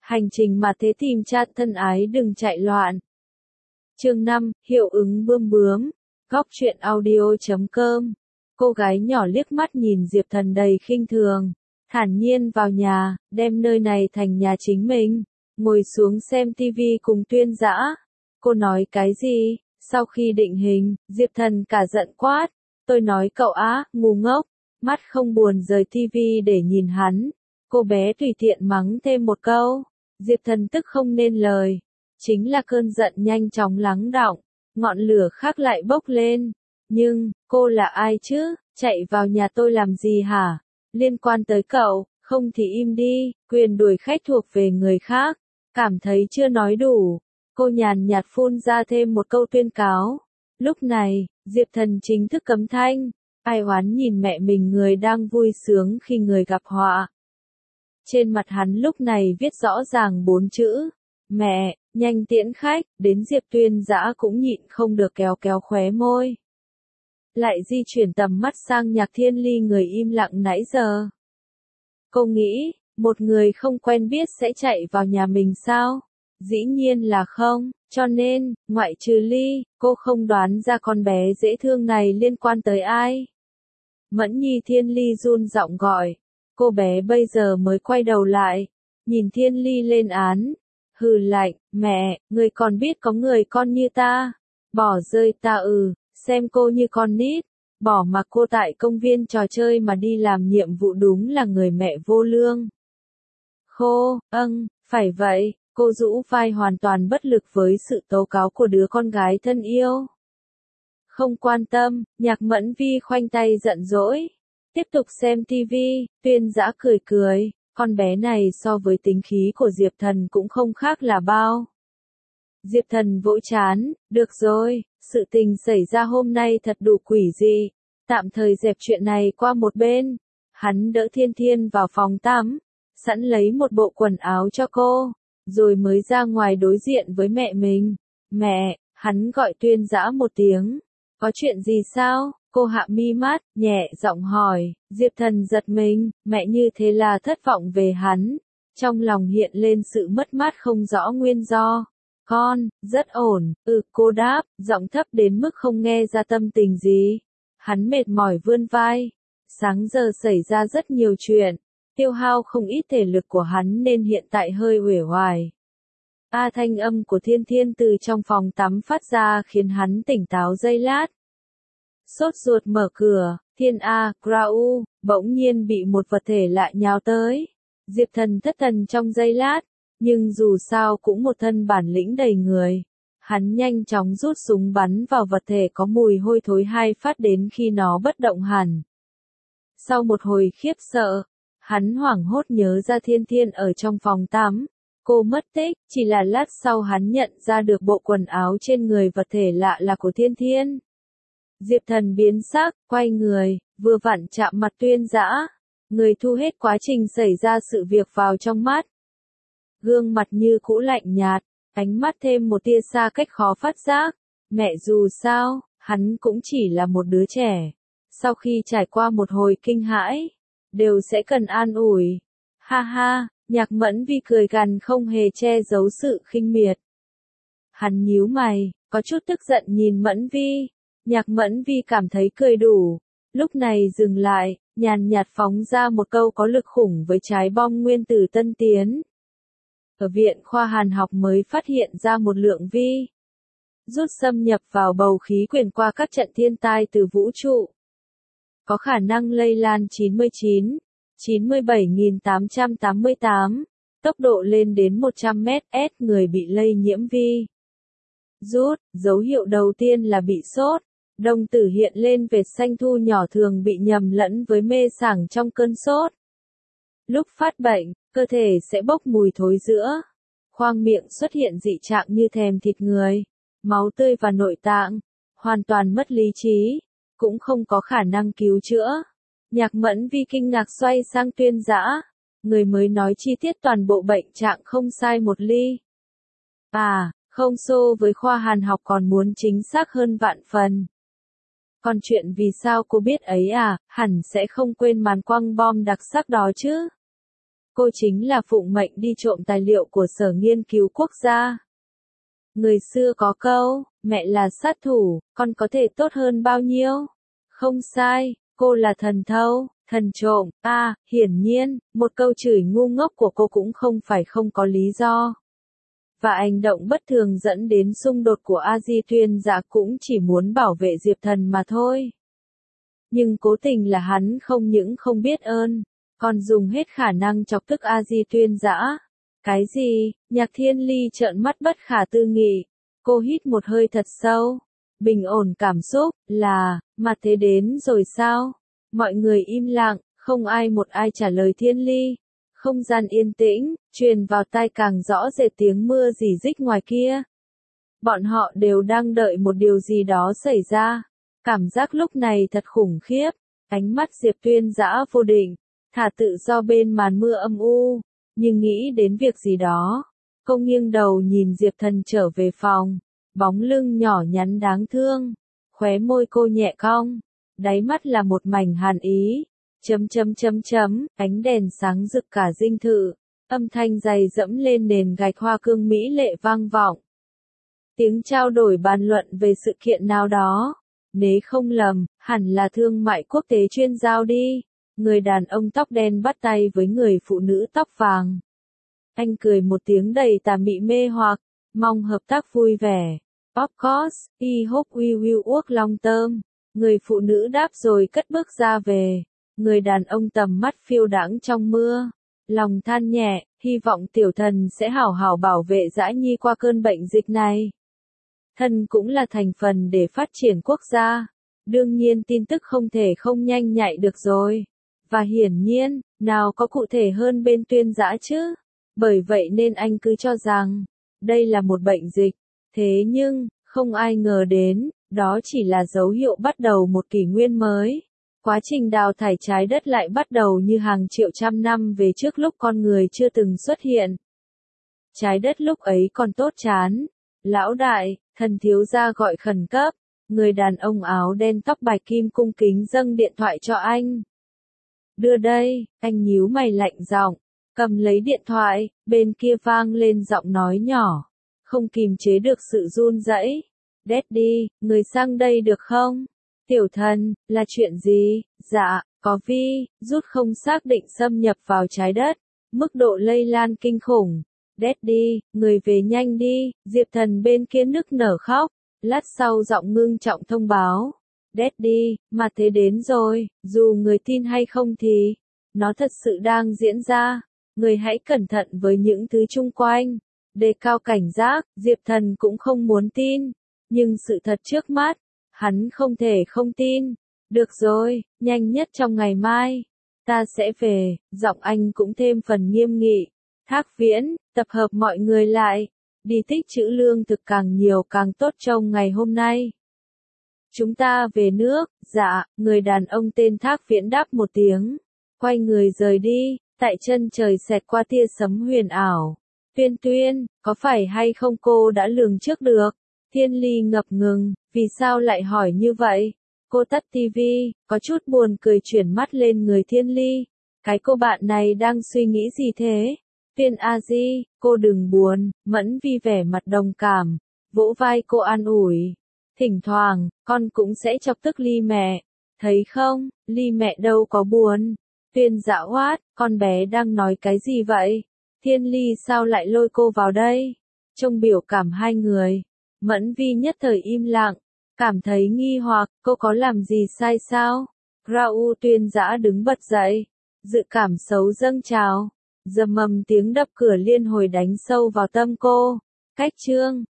Hành trình mà thế tìm cha thân ái đừng chạy loạn. Chương 5, hiệu ứng bươm bướm. Góc truyện audio.com. Cô gái nhỏ liếc mắt nhìn Diệp Thần đầy khinh thường, thản nhiên vào nhà, đem nơi này thành nhà chính mình, ngồi xuống xem tivi cùng Tuyên Dã. Cô nói cái gì? Sau khi định hình, Diệp Thần cả giận quát, tôi nói cậu á, ngu ngốc, mắt không buồn rời tivi để nhìn hắn. Cô bé tùy tiện mắng thêm một câu, Diệp Thần tức không nên lời, chính là cơn giận nhanh chóng lắng đọng, ngọn lửa khác lại bốc lên. Nhưng, cô là ai chứ, chạy vào nhà tôi làm gì hả? Liên quan tới cậu, không thì im đi, quyền đuổi khách thuộc về người khác. Cảm thấy chưa nói đủ, cô nhàn nhạt phun ra thêm một câu tuyên cáo. Lúc này, Diệp Thần chính thức cấm thanh, ai oán nhìn mẹ mình người đang vui sướng khi người gặp họa. Trên mặt hắn lúc này viết rõ ràng 4 chữ, mẹ, nhanh tiễn khách, đến Diệp Tuyên Dã cũng nhịn không được kéo kéo khóe môi. Lại di chuyển tầm mắt sang Nhạc Thiên Ly người im lặng nãy giờ. Cô nghĩ, một người không quen biết sẽ chạy vào nhà mình sao? Dĩ nhiên là không, cho nên, ngoại trừ Ly, cô không đoán ra con bé dễ thương này liên quan tới ai. Mẫn Nhi Thiên Ly run giọng gọi, cô bé bây giờ mới quay đầu lại, nhìn Thiên Ly lên án, hừ lạnh, mẹ, người còn biết có người con như ta, bỏ rơi ta xem cô như con nít, bỏ mặc cô tại công viên trò chơi mà đi làm nhiệm vụ đúng là người mẹ vô lương. Khô, phải vậy, cô rũ vai hoàn toàn bất lực với sự tố cáo của đứa con gái thân yêu. Không quan tâm, Nhạc Mẫn Vi khoanh tay giận dỗi, tiếp tục xem tivi. Tuyên Dã cười cười, con bé này so với tính khí của Diệp Thần cũng không khác là bao. Diệp Thần vỗ chán, được rồi, sự tình xảy ra hôm nay thật đủ quỷ dị, tạm thời dẹp chuyện này qua một bên. Hắn đỡ Thiên Thiên vào phòng tắm, sẵn lấy một bộ quần áo cho cô, rồi mới ra ngoài đối diện với mẹ mình. Mẹ, hắn gọi Tuyên Dã một tiếng, có chuyện gì sao? Cô hạ mi mắt, nhẹ giọng hỏi. Diệp Thần giật mình, mẹ như thế là thất vọng về hắn, trong lòng hiện lên sự mất mát không rõ nguyên do. Con, rất ổn, cô đáp, giọng thấp đến mức không nghe ra tâm tình gì. Hắn mệt mỏi vươn vai. Sáng giờ xảy ra rất nhiều chuyện, tiêu hao không ít thể lực của hắn nên hiện tại hơi uể oải. Thanh âm của Thiên Thiên từ trong phòng tắm phát ra khiến hắn tỉnh táo giây lát. Sốt ruột mở cửa, Thiên Grau, bỗng nhiên bị một vật thể lạ nhào tới. Diệp Thần thất thần trong giây lát, nhưng dù sao cũng một thân bản lĩnh đầy người. Hắn nhanh chóng rút súng bắn vào vật thể có mùi hôi thối 2 phát đến khi nó bất động hẳn. Sau một hồi khiếp sợ, hắn hoảng hốt nhớ ra Thiên Thiên ở trong phòng tắm. Cô mất tích, chỉ là lát sau hắn nhận ra được bộ quần áo trên người vật thể lạ là của Thiên Thiên. Diệp Thần biến sắc, quay người, vừa vặn chạm mặt Tuyên Dã. Người thu hết quá trình xảy ra sự việc vào trong mắt. Gương mặt như cũ lạnh nhạt, ánh mắt thêm một tia xa cách khó phát giác. Mẹ dù sao, hắn cũng chỉ là một đứa trẻ. Sau khi trải qua một hồi kinh hãi, đều sẽ cần an ủi. Ha ha, Nhạc Mẫn Vi cười gằn không hề che giấu sự khinh miệt. Hắn nhíu mày, có chút tức giận nhìn Mẫn Vi. Nhạc Mẫn Vi cảm thấy cười đủ. Lúc này dừng lại, nhàn nhạt phóng ra một câu có lực khủng với trái bom nguyên tử tân tiến. Ở viện khoa hàn học mới phát hiện ra một lượng vi rút xâm nhập vào bầu khí quyển qua các trận thiên tai từ vũ trụ. Có khả năng lây lan 97.888, tốc độ lên đến 100 m/s, người bị lây nhiễm vi rút. Dấu hiệu đầu tiên là bị sốt, đồng tử hiện lên vệt xanh thu nhỏ thường bị nhầm lẫn với mê sảng trong cơn sốt. Lúc phát bệnh, cơ thể sẽ bốc mùi thối rữa. Khoang miệng xuất hiện dị trạng như thèm thịt người, máu tươi và nội tạng, hoàn toàn mất lý trí, cũng không có khả năng cứu chữa. Nhạc Mẫn Vi kinh ngạc xoay sang Tuyên Dã, người mới nói chi tiết toàn bộ bệnh trạng không sai một ly. Không so với khoa hàn học còn muốn chính xác hơn vạn phần. Còn chuyện vì sao cô biết ấy hẳn sẽ không quên màn quăng bom đặc sắc đó chứ. cô chính là phụng mệnh đi trộm tài liệu của Sở Nghiên cứu Quốc gia. Người xưa có câu, mẹ là sát thủ, con có thể tốt hơn bao nhiêu? Không sai, cô là thần thâu, thần trộm, hiển nhiên, một câu chửi ngu ngốc của cô cũng không phải không có lý do. Và hành động bất thường dẫn đến xung đột của A Di Tuyên Dã cũng chỉ muốn bảo vệ Diệp Thần mà thôi. Nhưng cố tình là hắn không những không biết ơn, còn dùng hết khả năng chọc tức A Di Tuyên Dã. Cái gì? Nhạc Thiên Ly trợn mắt bất khả tư nghị. Cô hít một hơi thật sâu. Bình ổn cảm xúc, mà thế đến rồi sao? Mọi người im lặng, không ai một ai trả lời Thiên Ly. Không gian yên tĩnh, truyền vào tai càng rõ rệt tiếng mưa rỉ rích ngoài kia. Bọn họ đều đang đợi một điều gì đó xảy ra. Cảm giác lúc này thật khủng khiếp. Ánh mắt Diệp Tuyên Dã vô định, thả tự do bên màn mưa âm u. Nhưng nghĩ đến việc gì đó, cô nghiêng đầu nhìn Diệp Thần trở về phòng, bóng lưng nhỏ nhắn đáng thương, khóe môi cô nhẹ cong, đáy mắt là một mảnh hàn ý, ánh đèn sáng rực cả dinh thự, âm thanh dày dẫm lên nền gạch hoa cương mỹ lệ vang vọng. Tiếng trao đổi bàn luận về sự kiện nào đó, nếu không lầm, hẳn là thương mại quốc tế chuyên giao đi. Người đàn ông tóc đen bắt tay với người phụ nữ tóc vàng. Anh cười một tiếng đầy tà mị mê hoặc, mong hợp tác vui vẻ. Of course, I hope we will work long term. Người phụ nữ đáp rồi cất bước ra về. Người đàn ông tầm mắt phiêu đãng trong mưa. Lòng than nhẹ, hy vọng tiểu thần sẽ hảo hảo bảo vệ Dã Nhi qua cơn bệnh dịch này. Thần cũng là thành phần để phát triển quốc gia. Đương nhiên tin tức không thể không nhanh nhạy được rồi. Và hiển nhiên, nào có cụ thể hơn bên Tuyên Dã chứ? Bởi vậy nên anh cứ cho rằng, đây là một bệnh dịch. Thế nhưng, không ai ngờ đến, đó chỉ là dấu hiệu bắt đầu một kỷ nguyên mới. Quá trình đào thải trái đất lại bắt đầu như hàng triệu trăm năm về trước lúc con người chưa từng xuất hiện. Trái đất lúc ấy còn tốt chán. Lão đại, thần thiếu gia gọi khẩn cấp. Người đàn ông áo đen tóc bạch kim cung kính dâng điện thoại cho anh. Đưa đây, anh nhíu mày lạnh giọng, cầm lấy điện thoại, bên kia vang lên giọng nói nhỏ, không kìm chế được sự run rẩy. Daddy, người sang đây được không? Tiểu thần, là chuyện gì? Dạ, có rút không xác định xâm nhập vào trái đất, mức độ lây lan kinh khủng. Daddy, người về nhanh đi, Diệp Thần bên kia nức nở khóc, lát sau giọng ngưng trọng thông báo. Daddy, mà thế đến rồi, dù người tin hay không thì, nó thật sự đang diễn ra. Người hãy cẩn thận với những thứ chung quanh. Đề cao cảnh giác, Diệp Thần cũng không muốn tin. Nhưng sự thật trước mắt, hắn không thể không tin. Được rồi, nhanh nhất trong ngày mai. Ta sẽ về, giọng anh cũng thêm phần nghiêm nghị. Thác Viễn, tập hợp mọi người lại. Đi tích trữ lương thực càng nhiều càng tốt trong ngày hôm nay. Chúng ta về nước, dạ, người đàn ông tên Thác Viễn đáp một tiếng. Quay người rời đi, tại chân trời xẹt qua tia sấm huyền ảo. Tuyên, có phải hay không cô đã lường trước được? Thiên Ly ngập ngừng, vì sao lại hỏi như vậy? Cô tắt tivi, có chút buồn cười chuyển mắt lên người Thiên Ly. Cái cô bạn này đang suy nghĩ gì thế? Tuyên A Di, cô đừng buồn, Mẫn Vi vẻ mặt đồng cảm, vỗ vai cô an ủi. Thỉnh thoảng, con cũng sẽ chọc tức Ly mẹ. Thấy không, Ly mẹ đâu có buồn. Tuyên Dã Hoát, con bé đang nói cái gì vậy? Thiên Ly sao lại lôi cô vào đây? Trông biểu cảm hai người. Mẫn Vi nhất thời im lặng, cảm thấy nghi hoặc, cô có làm gì sai sao? Raoul Tuyên Dã đứng bật dậy, dự cảm xấu dâng trào. Dầm mầm tiếng đập cửa liên hồi đánh sâu vào tâm cô. Cách chương